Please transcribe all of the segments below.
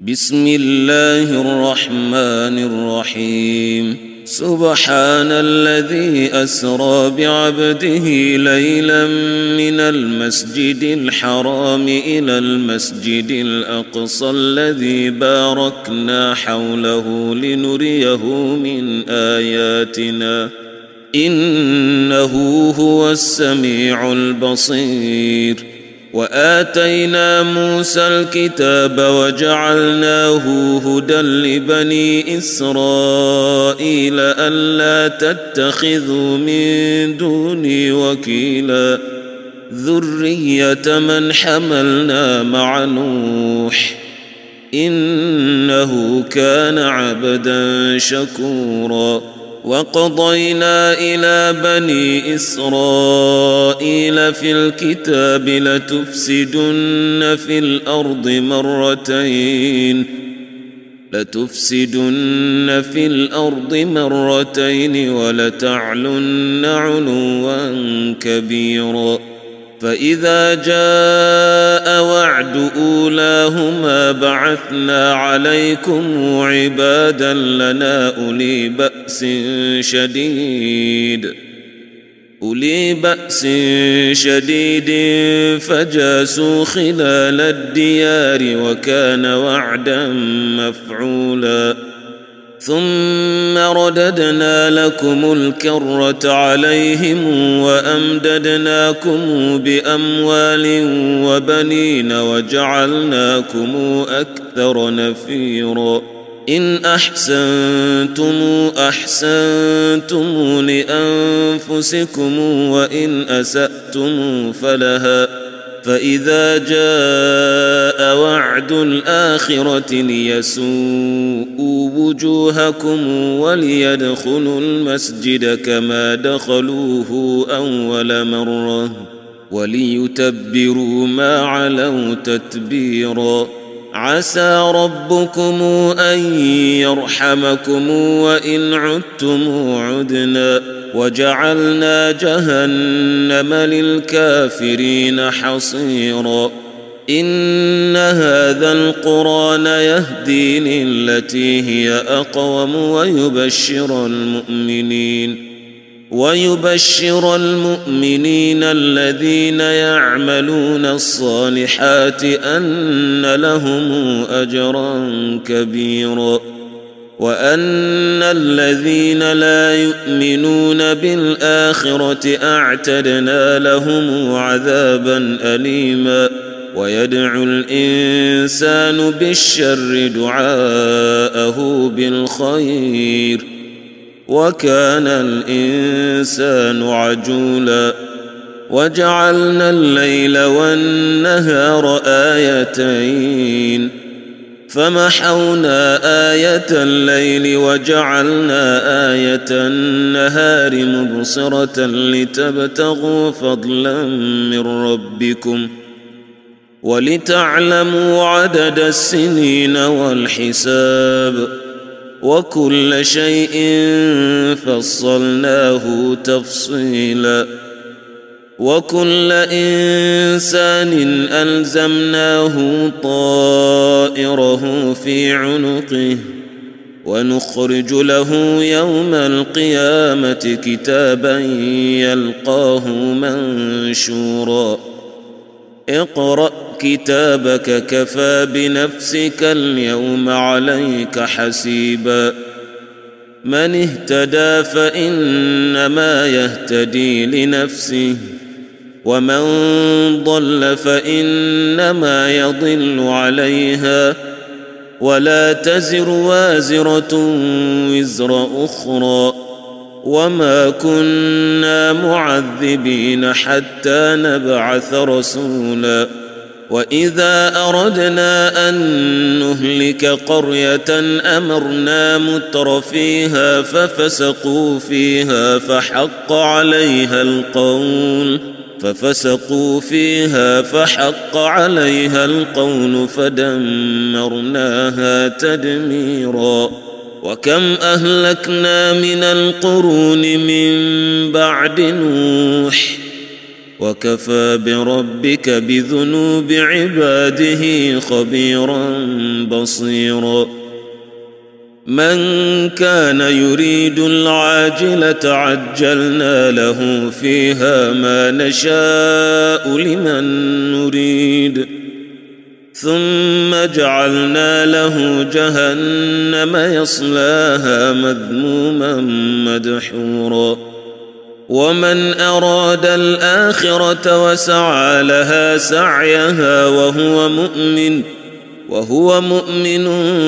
بسم الله الرحمن الرحيم سبحان الذي أسرى بعبده ليلا من المسجد الحرام إلى المسجد الأقصى الذي باركنا حوله لنريه من آياتنا إنه هو السميع البصير وآتينا موسى الكتاب وجعلناه هدى لبني إسرائيل ألا تتخذوا من دوني وكيلا ذرية من حملنا مع نوح إنه كان عبدا شكورا وقضينا إلى بني إسرائيل في الكتاب لتفسدن في الأرض مرتين ولتعلن علوا كبيرا فإذا جاء وعد أولاهما بعثنا عليكم عبادا لنا أولي بأس شديد فجاسوا خلال الديار وكان وعدا مفعولا ثم رددنا لكم الكرة عليهم وأمددناكم بأموال وبنين وجعلناكم أكثر نفيرا إن أحسنتم لأنفسكم وإن أسأتم فلها فإذا جاء وعد الآخرة ليسوءوا وجوهكم وليدخلوا المسجد كما دخلوه أول مرة وليتبروا ما علوا تتبيرا عسى ربكم أن يرحمكم وإن عدتم عدنا وجعلنا جهنم للكافرين حصيرا إن هذا القرآن يهدي للتي هي أقوم ويبشر المؤمنين الذين يعملون الصالحات أن لهم أجرا كبيرا وأن الذين لا يؤمنون بالآخرة أعتدنا لهم عذابا أليما ويدعو الإنسان بالشر دعاءه بالخير وكان الإنسان عجولا وجعلنا الليل والنهار آيتين فمحونا آية الليل وجعلنا آية النهار مبصرة لتبتغوا فضلا من ربكم ولتعلموا عدد السنين والحساب وكل شيء فصلناه تفصيلا وكل إنسان ألزمناه طائره في عنقه ونخرج له يوم القيامة كتابا يلقاه منشورا اقرأ كتابك كفى بنفسك اليوم عليك حسيبا من اهتدى فإنما يهتدي لنفسه ومن ضل فإنما يضل عليها ولا تزر وازرة وزر أخرى وما كنا معذبين حتى نبعث رسولا وإذا أردنا أن نهلك قرية أمرنا متر فيها ففسقوا فيها فحق عليها القول فدمرناها تدميرا وكم أهلكنا من القرون من بعد نوح وكفى بربك بذنوب عباده خبيرا بصيرا من كان يريد العاجلة عجلنا له فيها ما نشاء لمن نريد ثم جعلنا له جهنم يصلاها مذموما مدحورا ومن أراد الآخرة وسعى لها سعيها وهو مؤمن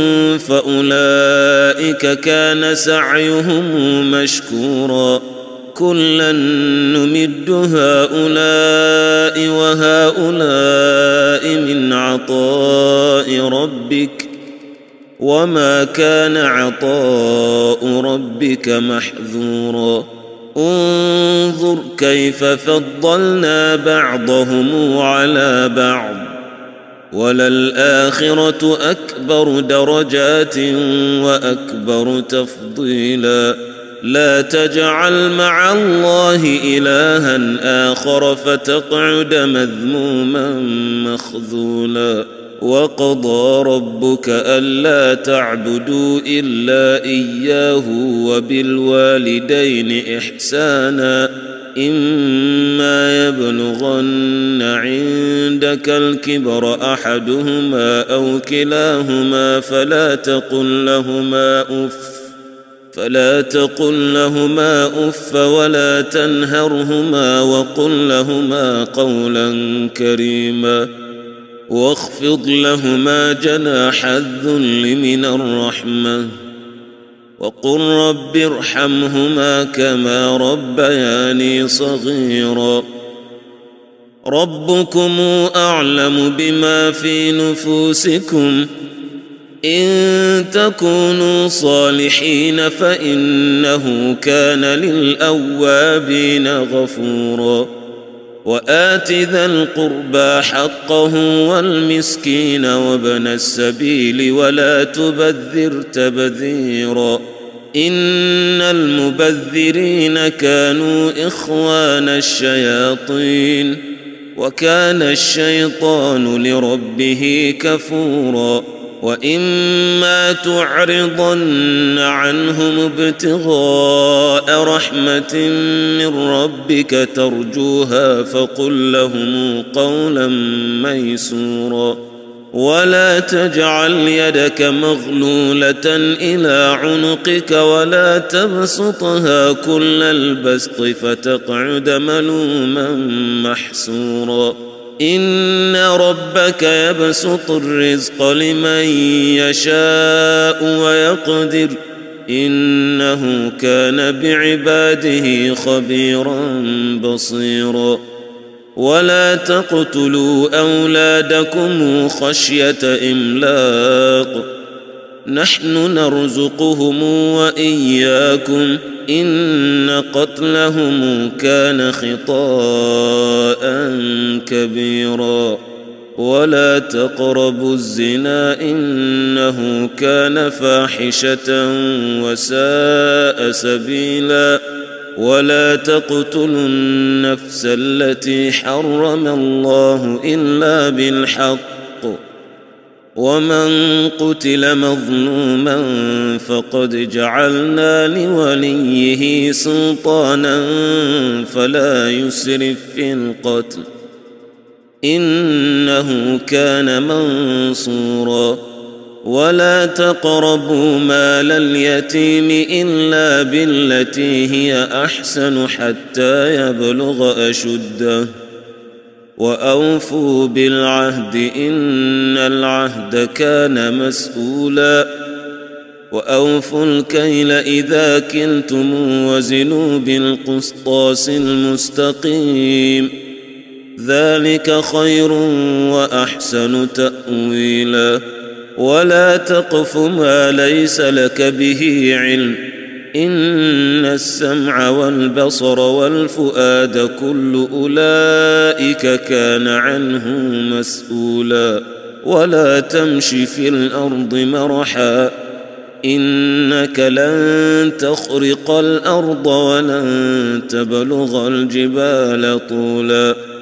فأولئك كان سعيهم مشكورا كلا نمد هؤلاء وهؤلاء من عطاء ربك وما كان عطاء ربك محذورا انظر كيف فضلنا بعضهم على بعض وللآخرة أكبر درجات وأكبر تفضيلا لا تجعل مع الله إلها آخر فتقعد مذموما مخذولا وقضى ربك ألا تعبدوا إلا إياه وبالوالدين إحسانا إما يبلغن عندك الكبر أحدهما أو كلاهما فلا تقل لهما أف ولا تنهرهما وقل لهما قولا كريما واخفض لهما جناح الذل من الرحمة وقل رب ارحمهما كما ربياني صغيرا ربكم أعلم بما في نفوسكم إن تكونوا صالحين فإنه كان للأوابين غفورا وآت ذا القربى حقه والمسكين وابن السبيل ولا تبذر تبذيرا إن المبذرين كانوا إخوان الشياطين وكان الشيطان لربه كفورا وإما تعرضن عنهم ابتغاء رحمة من ربك ترجوها فقل لهم قولا ميسورا ولا تجعل يدك مغلولة إلى عنقك ولا تبسطها كل البسط فتقعد ملوما محسورا إن ربك يبسط الرزق لمن يشاء ويقدر إنه كان بعباده خبيرا بصيرا ولا تقتلوا أولادكم خشية إملاق نحن نرزقهم وإياكم إن قتلهم كان خطاء كبيرا ولا تقربوا الزنا إنه كان فاحشة وساء سبيلا ولا تقتلوا النفس التي حرم الله إلا بالحق ومن قتل مظلوما فقد جعلنا لوليه سلطانا فلا يسرف في القتل إنه كان منصورا ولا تقربوا مال اليتيم إلا بالتي هي أحسن حتى يبلغ أشده وأوفوا بالعهد إن العهد كان مسؤولا وأوفوا الكيل إذا كلتم وزنوا بالقسطاس المستقيم ذلك خير وأحسن تأويلا ولا تقف ما ليس لك به علم إن السمع والبصر والفؤاد كل أولئك كان عنه مسؤولا ولا تمش في الأرض مرحا إنك لن تخرق الأرض ولن تبلغ الجبال طولا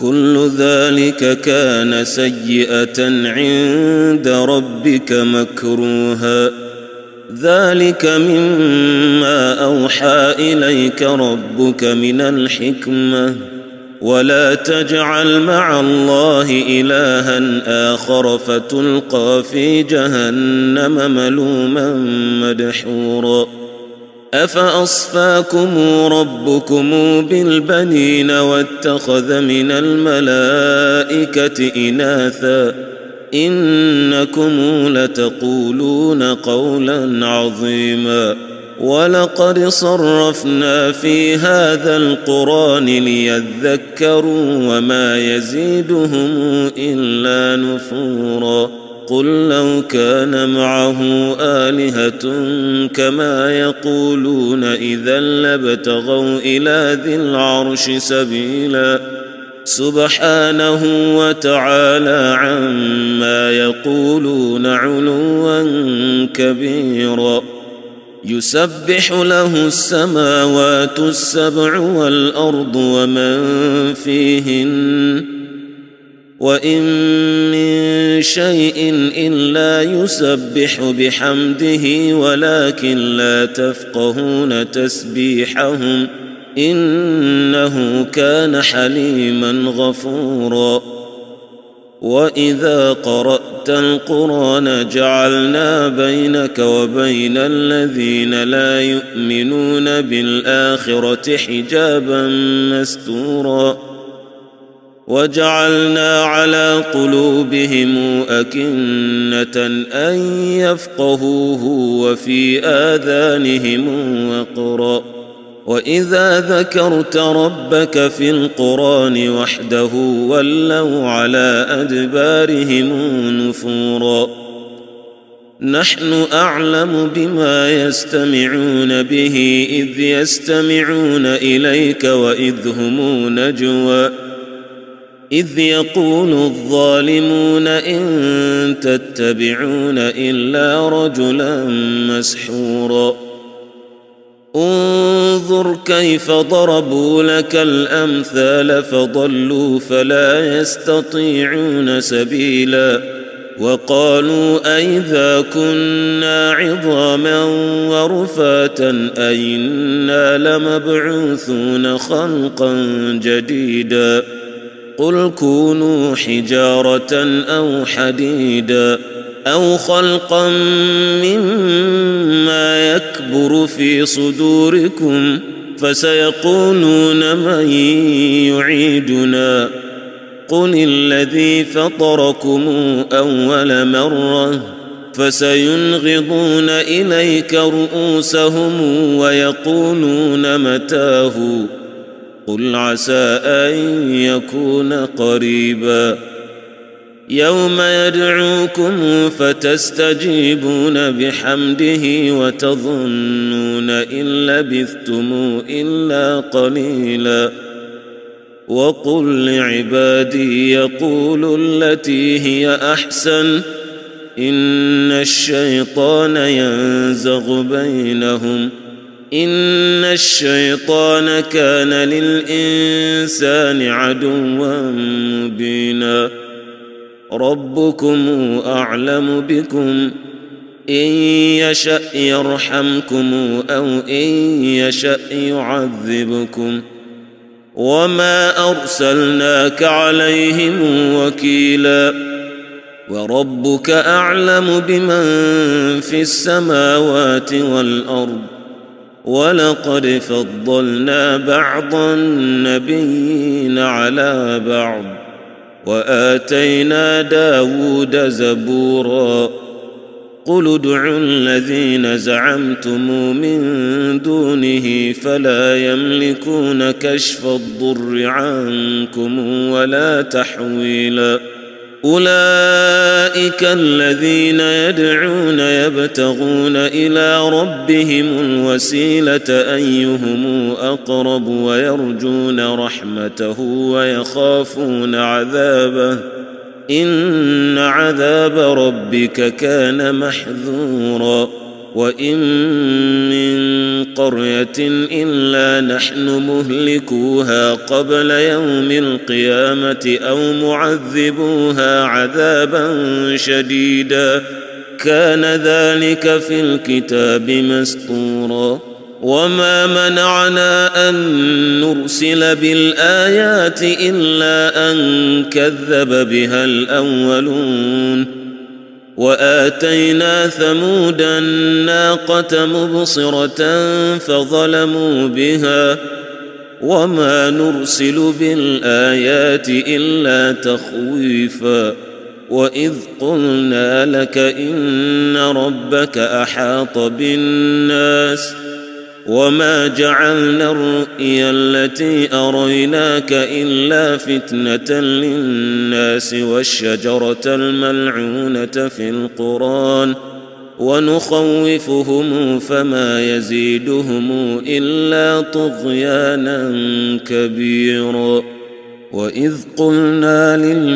كل ذلك كان سيئة عند ربك مكروها ذلك مما أوحى إليك ربك من الحكمة ولا تجعل مع الله إلها آخر فتلقى في جهنم ملوما مدحورا أفأصفاكم ربكم بالبنين واتخذ من الملائكة إناثا إنكم لتقولون قولا عظيما ولقد صرفنا في هذا القرآن ليذكروا وما يزيدهم إلا نفورا قل لو كان معه آلهة كما يقولون إذا لابتغوا إلى ذي العرش سبيلا سبحانه وتعالى عما يقولون علوا كبيرا يسبح له السماوات السبع والأرض ومن فيهن وإن من شيء إلا يسبح بحمده ولكن لا تفقهون تسبيحهم إنه كان حليما غفورا وإذا قرأت القرآن جعلنا بينك وبين الذين لا يؤمنون بالآخرة حجابا مستورا وجعلنا على قلوبهم أكنة أن يفقهوه وفي آذانهم وقرا وإذا ذكرت ربك في القرآن وحده ولوا على أدبارهم نفورا نحن أعلم بما يستمعون به إذ يستمعون إليك وإذ هم نجوى إذ يقول الظالمون إن تتبعون إلا رجلا مسحورا انظر كيف ضربوا لك الأمثال فضلوا فلا يستطيعون سبيلا وقالوا أئذا كنا عظاما ورفاتا أئنا لمبعوثون خلقا جديدا قل كونوا حجارة أو حديدا أو خلقا مما يكبر في صدوركم فسيقولون من يعيدنا قل الذي فطركم أول مرة فسينغضون إليك رؤوسهم ويقولون متاه قل عسى أن يكون قريبا يوم يدعوكم فتستجيبون بحمده وتظنون إن لبثتم إلا قليلا وقل لعبادي يقولوا التي هي أحسن إن الشيطان ينزغ بينهم إن الشيطان كان للإنسان عدوا مبينا ربكم أعلم بكم إن يشأ يرحمكم أو إن يشأ يعذبكم وما أرسلناك عليهم وكيلا وربك أعلم بمن في السماوات والأرض ولقد فضلنا بعض النبيين على بعض وآتينا داود زبورا قل ادعوا الذين زعمتم من دونه فلا يملكون كشف الضر عنكم ولا تحويلا أولئك الذين يدعون يبتغون إلى ربهم الوسيلة أيهم أقرب ويرجون رحمته ويخافون عذابه إن عذاب ربك كان محذورا وإن من قرية إلا نحن مهلكوها قبل يوم القيامة أو معذبوها عذابا شديدا كان ذلك في الكتاب مسطورا وما منعنا أن نرسل بالآيات إلا أن كذب بها الأولون وآتينا ثمود الناقة مبصرة فظلموا بها وما نرسل بالآيات إلا تخويفا وإذ قلنا لك إن ربك أحاط بالناس وما جعلنا الرؤيا التي أريناك إلا فتنة للناس والشجرة الملعونة في القرآن ونخوفهم فما يزيدهم إلا طغيانا كبيرا وإذ قلنا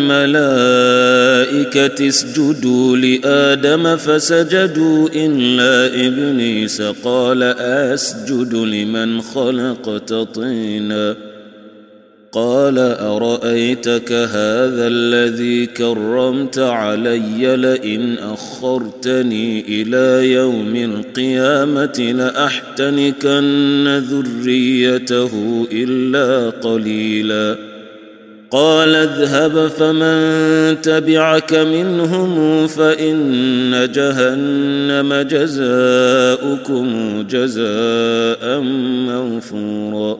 للملائكة اسجدوا لآدم فسجدوا إلا إبليس قال أسجد لمن خلقت طينا قال أرأيتك هذا الذي كرمت علي لئن أخرتني إلى يوم القيامة لأحتنكن ذريته إلا قليلا قال اذهب فمن تبعك منهم فإن جهنم جزاؤكم جزاء موفورا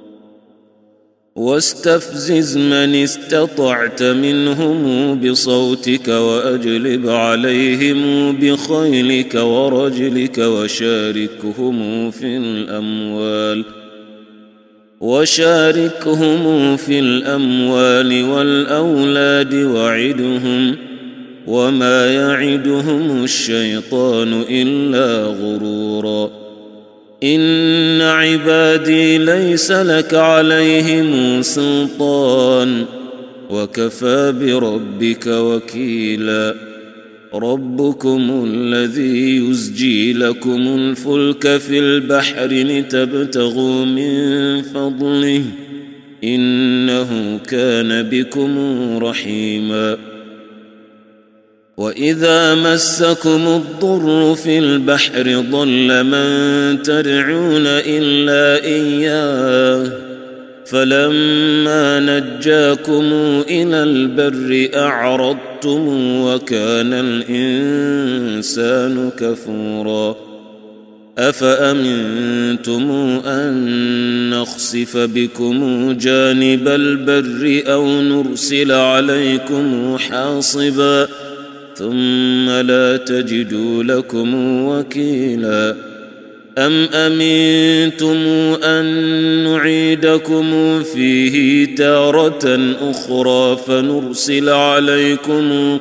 واستفزز من استطعت منهم بصوتك وأجلب عليهم بخيلك ورجلك وشاركهم في الأموال والأولاد وعدهم وما يعدهم الشيطان إلا غرورا إن عبادي ليس لك عليهم سلطان وكفى بربك وكيلا ربكم الذي يزجي لكم الفلك في البحر لتبتغوا من فضله إنه كان بكم رحيما وإذا مسكم الضر في البحر ضل من تدعون إلا إياه فلما نجاكم إلى البر أعرضتم وكان الإنسان كفورا أفأمنتم أن نخسف بكم جانب البر أو نرسل عليكم حاصبا ثم لا تجدوا لكم وكيلا أم أمنتم أن نعيدكم فيه تارة أخرى فنرسل عليكم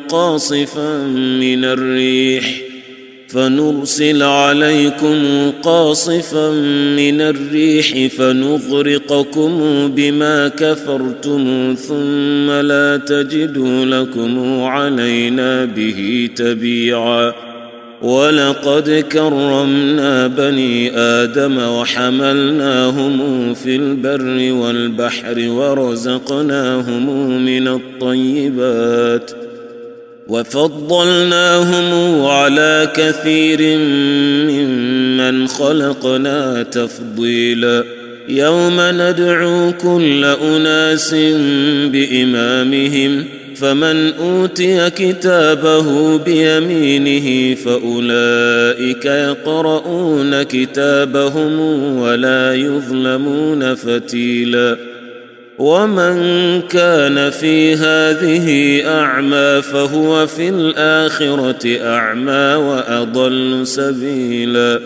قاصفا من الريح فنغرقكم بما كفرتم ثم لا تجدوا لكم علينا به تبيعا ولقد كرمنا بني آدم وحملناهم في البر والبحر ورزقناهم من الطيبات وفضلناهم على كثير ممن خلقنا تفضيلا يوم ندعو كل أناس بإمامهم فمن أوتي كتابه بيمينه فأولئك يقرؤون كتابهم ولا يظلمون فتيلا ومن كان في هذه أعمى فهو في الآخرة أعمى وأضل سبيلا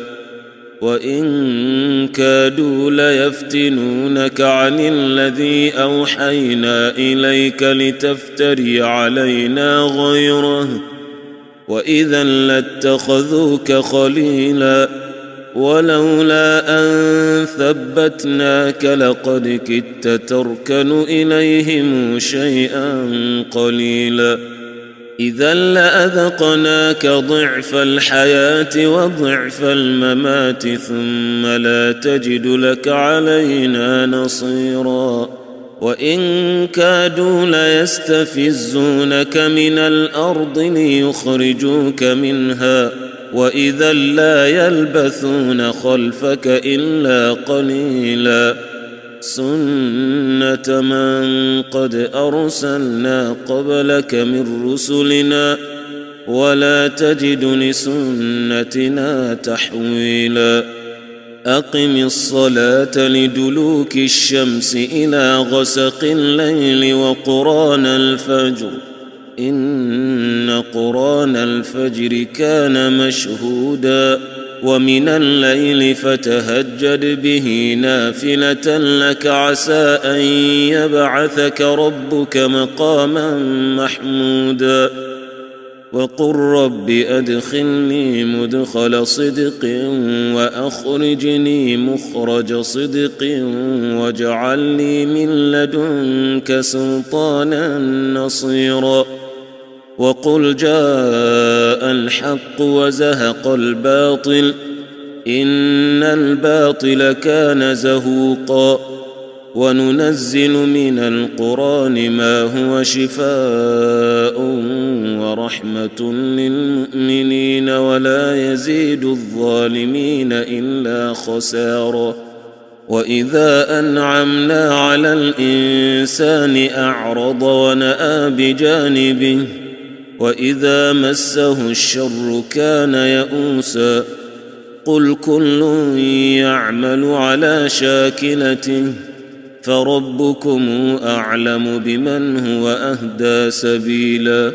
وإن كادوا ليفتنونك عن الذي أوحينا إليك لتفتري علينا غيره وإذا لاتخذوك خليلا ولولا أن ثبتناك لقد كدت تركن إليهم شيئا قليلا إذا لأذقناك ضعف الحياة وضعف الممات ثم لا تجد لك علينا نصيرا وإن كادوا ليستفزونك من الأرض ليخرجوك منها وإذا لا يلبثون خلفك إلا قليلا سنة من قد أرسلنا قبلك من رسلنا ولا تجد لسنتنا تحويلا أقم الصلاة لدلوك الشمس إلى غسق الليل وقرآن الفجر إن قرآن الفجر كان مشهودا ومن الليل فتهجد به نافلة لك عسى أن يبعثك ربك مقاما محمودا وقل رب أدخلني مدخل صدق وأخرجني مخرج صدق واجعل لي من لدنك سلطانا نصيرا وقل جاء الحق وزهق الباطل إن الباطل كان زهوقا وننزل من القرآن ما هو شفاء ورحمة للمؤمنين ولا يزيد الظالمين إلا خسارا وإذا أنعمنا على الإنسان أعرض ونأى بجانبه وإذا مسه الشر كان يئوسا قل كل يعمل على شاكلته فربكم أعلم بمن هو أهدى سبيلا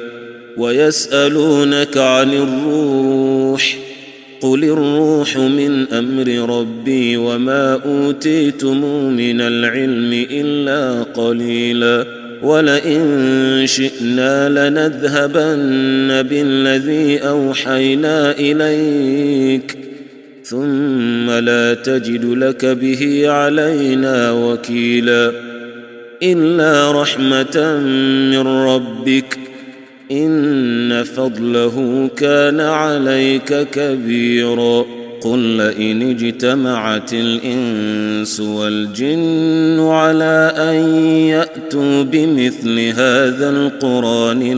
ويسألونك عن الروح قل الروح من أمر ربي وما أوتيتم من العلم إلا قليلا ولئن شئنا لنذهبن بالذي أوحينا إليك ثم لا تجد لك به علينا وكيلا إلا رحمة من ربك إن فضله كان عليك كبيرا قل لئن اجتمعت الإنس والجن على أن يأتوا بمثل هذا القرآن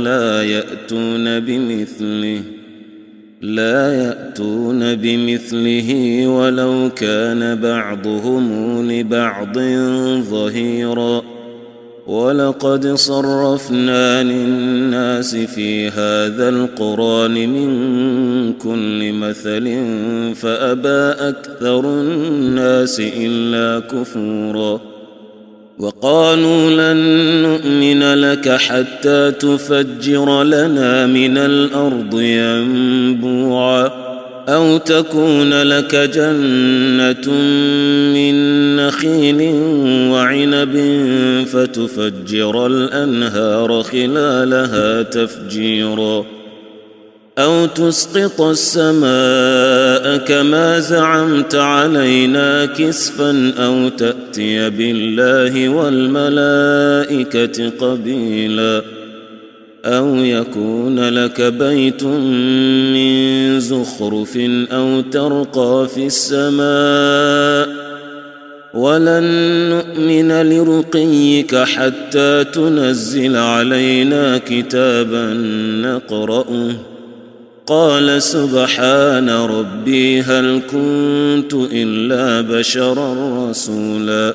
لا يأتون بمثله ولو كان بعضهم لبعض ظهيرا ولقد صرفنا للناس في هذا القرآن من كل مثل فأبى أكثر الناس إلا كفورا وقالوا لن نؤمن لك حتى تفجر لنا من الأرض ينبوعا أو تكون لك جنة من نخيل وعنب فتفجر الأنهار خلالها تفجيرا أو تسقط السماء كما زعمت علينا كسفا أو تأتي بالله والملائكة قبيلا أو يكون لك بيت من زخرف أو ترقى في السماء ولن نؤمن لرقيك حتى تنزل علينا كتابا نقرأه قال سبحان ربي هل كنت إلا بشرا رسولا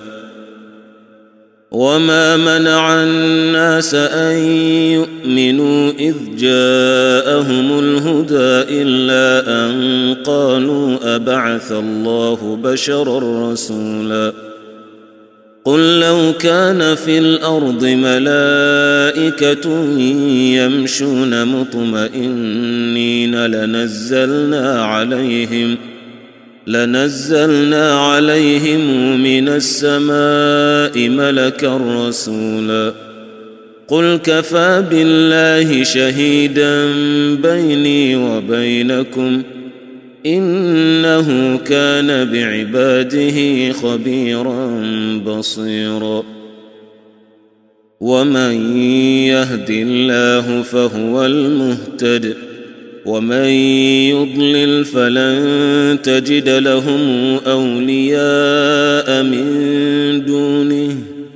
وما منع الناس أن يؤمنوا إذ جاءهم الهدى إلا أن قالوا أبعث الله بشرا رسولا قل لو كان في الأرض ملائكة يمشون مطمئنين لنزلنا عليهم من السماء ملكا رسولا قل كفى بالله شهيدا بيني وبينكم إنه كان بعباده خبيرا بصيرا ومن يهد الله فهو المهتد ومن يضلل فلن تجد لهم أولياء من دونه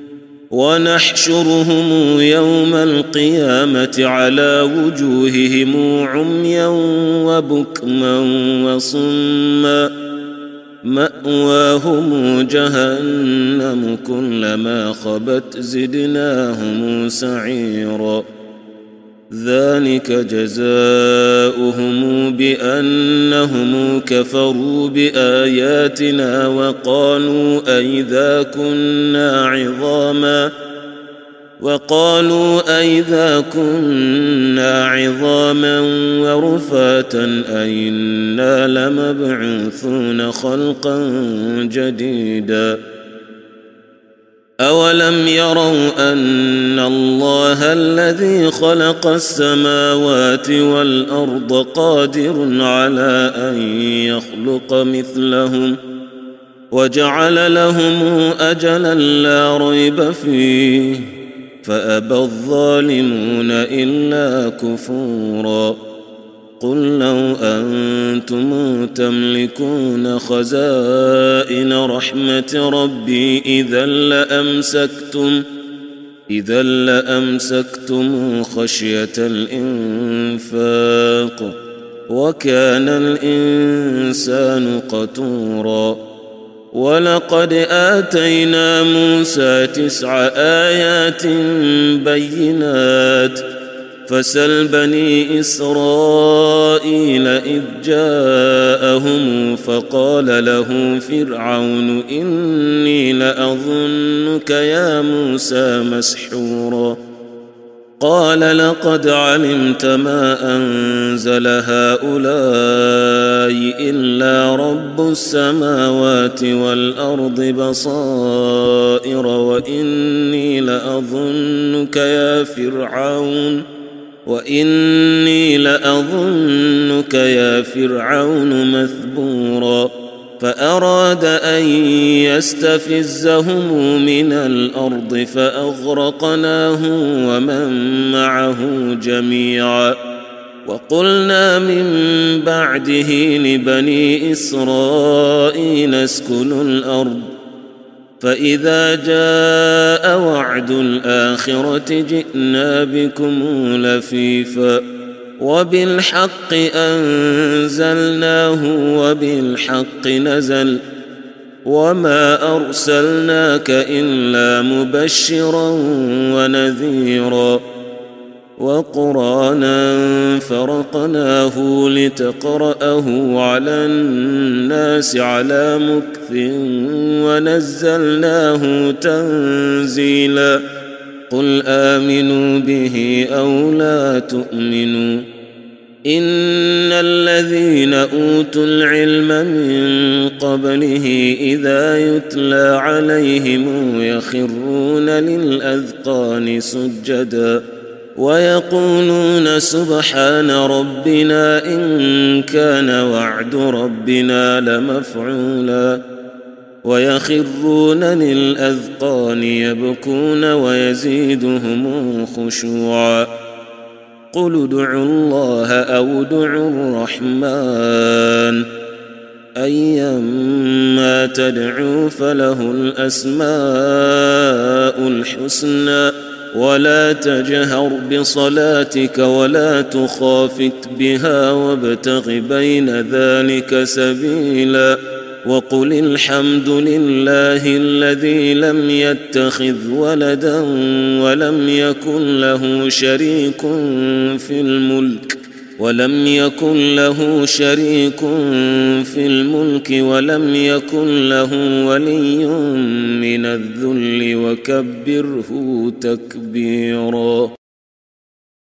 ونحشرهم يوم القيامة على وجوههم عميا وبكما وصما مأواهم جهنم كلما خبت زدناهم سعيرا ذلك جزاؤهم بأنهم كفروا بآياتنا وقالوا أئذا كنا عظاما ورفاتا أئنا لمبعوثون خلقا جديدا أولم يروا أن الله الذي خلق السماوات والأرض قادر على أن يخلق مثلهم وجعل لهم أجلا لا ريب فيه فأبى الظالمون إلا كفورا قل لو أنتم تملكون خزائن رحمة ربي إذا لأمسكتم خشية الإنفاق وكان الإنسان قتورا ولقد آتينا موسى 9 آيات بينات فسل بني إسرائيل إذ جاءهم فقال له فرعون إني لأظنك يا موسى مسحورا قال لقد علمت ما أنزل هؤلاء إلا رب السماوات والأرض بصائر وإني لأظنك يا فرعون مثبورا فأراد أن يستفزهم من الأرض فأغرقناه ومن معه جميعا وقلنا من بعده لبني إسرائيل اسكنوا الأرض فإذا جاء وعد الآخرة جئنا بكم لفيفا وبالحق أنزلناه وبالحق نزل وما أرسلناك إلا مبشرا ونذيرا وقرآنا فرقناه لتقرأه على الناس على مكث ونزلناه تنزيلا قل آمنوا به أو لا تؤمنوا إن الذين أوتوا العلم من قبله إذا يتلى عليهم يخرون للأذقان سجدا ويقولون سبحان ربنا إن كان وعد ربنا لمفعولا ويخرون للأذقان يبكون ويزيدهم خشوعا قل ادعوا الله أو ادعوا الرحمن أيما تدعوا فله الأسماء الحسنى ولا تجهر بصلاتك ولا تخافت بها وابتغ بين ذلك سبيلا وقل الحمد لله الذي لم يتخذ ولدا ولم يكن له شريك في الملك ولم يكن له ولي من الذل وكبره تكبيرا.